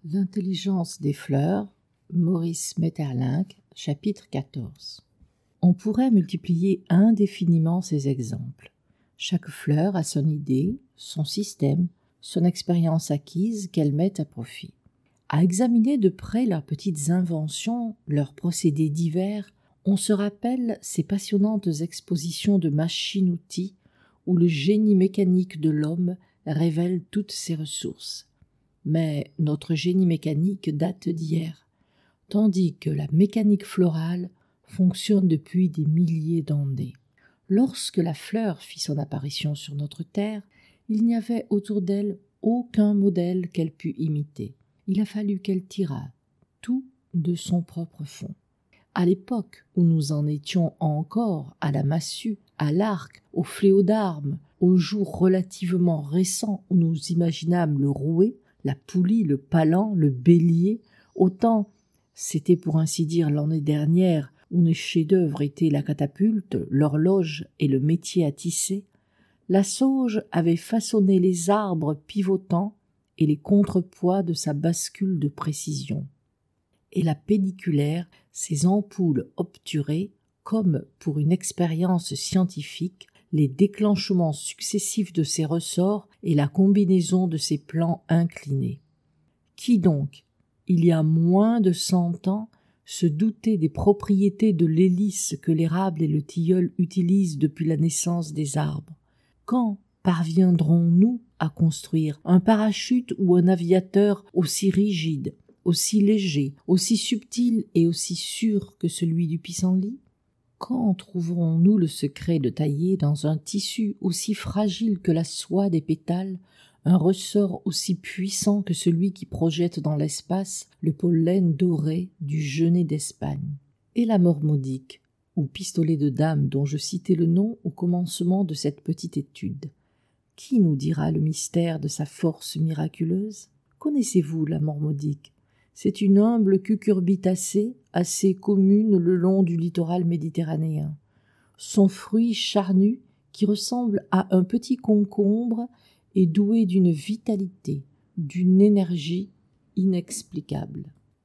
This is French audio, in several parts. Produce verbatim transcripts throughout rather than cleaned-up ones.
L'intelligence des fleurs, Maurice Maeterlinck, chapitre quatorze. On pourrait multiplier indéfiniment ces exemples. Chaque fleur a son idée, son système, son expérience acquise qu'elle met à profit. À examiner de près leurs petites inventions, leurs procédés divers, on se rappelle ces passionnantes expositions de machines-outils où le génie mécanique de l'homme révèle toutes ses ressources. Mais notre génie mécanique date d'hier, tandis que la mécanique florale fonctionne depuis des milliers d'années. Lorsque la fleur fit son apparition sur notre terre, il n'y avait autour d'elle aucun modèle qu'elle pût imiter. Il a fallu qu'elle tirât tout de son propre fond. À l'époque où nous en étions encore à la massue, à l'arc, au fléau d'armes, aux jours relativement récents où nous imaginâmes le rouet, la poulie, le palan, le bélier, autant, c'était pour ainsi dire l'année dernière où nos chefs-d'œuvre étaient la catapulte, l'horloge et le métier à tisser, la sauge avait façonné les arbres pivotants et les contrepoids de sa bascule de précision. Et la pédiculaire, ses ampoules obturées, comme pour une expérience scientifique, les déclenchements successifs de ses ressorts et la combinaison de ses plans inclinés. Qui donc, il y a moins de cent ans, se doutait des propriétés de l'hélice que l'érable et le tilleul utilisent depuis la naissance des arbres? Quand parviendrons-nous à construire un parachute ou un aviateur aussi rigide, aussi léger, aussi subtil et aussi sûr que celui du pissenlit? Quand trouverons-nous le secret de tailler dans un tissu aussi fragile que la soie des pétales un ressort aussi puissant que celui qui projette dans l'espace le pollen doré du genêt d'Espagne? Et la mormodique, ou pistolet de dame dont je citais le nom au commencement de cette petite étude. Qui nous dira le mystère de sa force miraculeuse? Connaissez-vous la mormodique? C'est une humble cucurbitacée assez commune le long du littoral méditerranéen. Son fruit charnu, qui ressemble à un petit concombre, est doué d'une vitalité, d'une énergie inexplicable.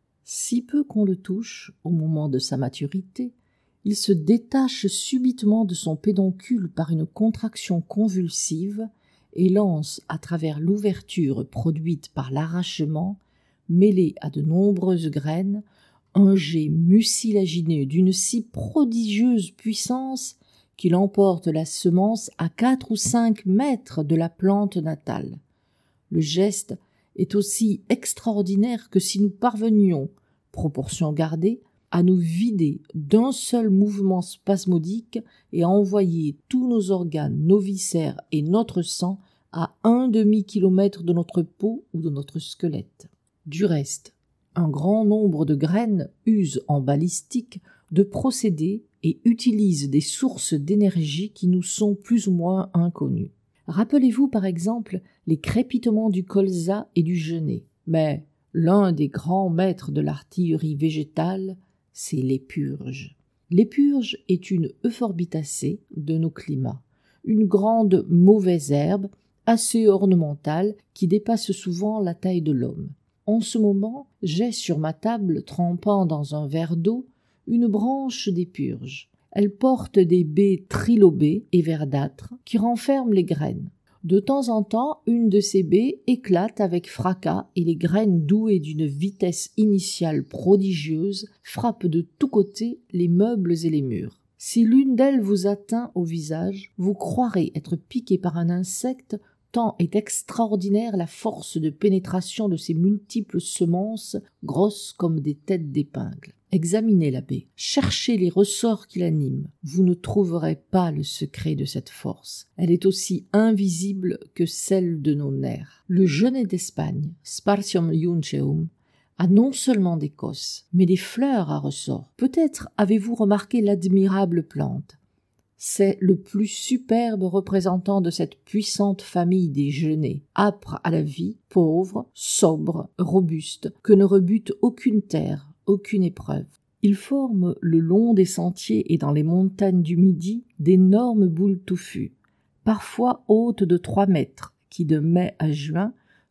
Si peu qu'on le touche, au moment de sa maturité, il se détache subitement de son pédoncule par une contraction convulsive et lance à travers l'ouverture produite par l'arrachement, mêlé à de nombreuses graines, un jet mucilagineux d'une si prodigieuse puissance qu'il emporte la semence à quatre ou cinq mètres de la plante natale. Le geste est aussi extraordinaire que si nous parvenions, proportion gardée, à nous vider d'un seul mouvement spasmodique et à envoyer tous nos organes, nos viscères et notre sang à un demi-kilomètre de notre peau ou de notre squelette. Du reste, un grand nombre de graines usent en balistique de procédés et utilisent des sources d'énergie qui nous sont plus ou moins inconnues. Rappelez-vous par exemple les crépitements du colza et du genêt, mais l'un des grands maîtres de l'artillerie végétale, c'est l'épurge. L'épurge est une euphorbitacée de nos climats, une grande mauvaise herbe, assez ornementale, qui dépasse souvent la taille de l'homme. En ce moment, j'ai sur ma table, trempant dans un verre d'eau, une branche d'épurge. Elle porte des baies trilobées et verdâtres qui renferment les graines. De temps en temps, une de ces baies éclate avec fracas et les graines douées d'une vitesse initiale prodigieuse frappent de tous côtés les meubles et les murs. Si l'une d'elles vous atteint au visage, vous croirez être piqué par un insecte, tant est extraordinaire la force de pénétration de ces multiples semences, grosses comme des têtes d'épingle. Examinez la baie, cherchez les ressorts qui l'animent. Vous ne trouverez pas le secret de cette force. Elle est aussi invisible que celle de nos nerfs. Le genêt d'Espagne, Spartium iunceum, a non seulement des cosses, mais des fleurs à ressorts. Peut-être avez-vous remarqué l'admirable plante. C'est le plus superbe représentant de cette puissante famille des genêts, âpre à la vie, pauvre, sobre, robuste, que ne rebute aucune terre, aucune épreuve. Il forme le long des sentiers et dans les montagnes du Midi d'énormes boules touffues, parfois hautes de trois mètres, qui de mai à juin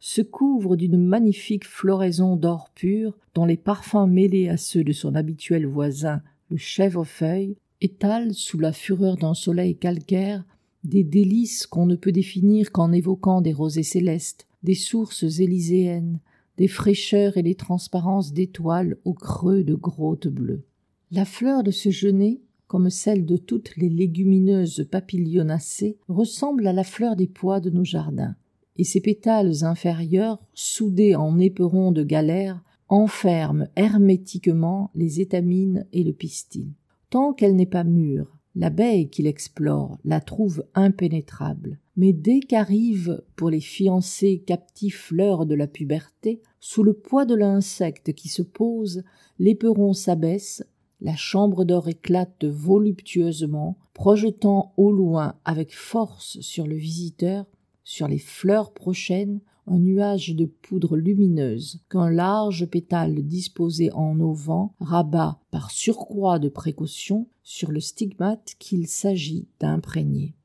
se couvre d'une magnifique floraison d'or pur, dont les parfums mêlés à ceux de son habituel voisin, le chèvrefeuille, étalent sous la fureur d'un soleil calcaire des délices qu'on ne peut définir qu'en évoquant des rosées célestes, des sources élyséennes, des fraîcheurs et des transparences d'étoiles au creux de grottes bleues. La fleur de ce genêt, comme celle de toutes les légumineuses papilionacées, ressemble à la fleur des pois de nos jardins, et ses pétales inférieurs, soudés en éperons de galère, enferment hermétiquement les étamines et le pistil. Tant qu'elle n'est pas mûre, l'abeille qui l'explore la trouve impénétrable, mais dès qu'arrive pour les fiancés captifs l'heure de la puberté, sous le poids de l'insecte qui se pose, l'éperon s'abaisse, la chambre d'or éclate voluptueusement, projetant au loin avec force sur le visiteur, sur les fleurs prochaines, un nuage de poudre lumineuse qu'un large pétale disposé en auvent rabat par surcroît de précaution sur le stigmate qu'il s'agit d'imprégner.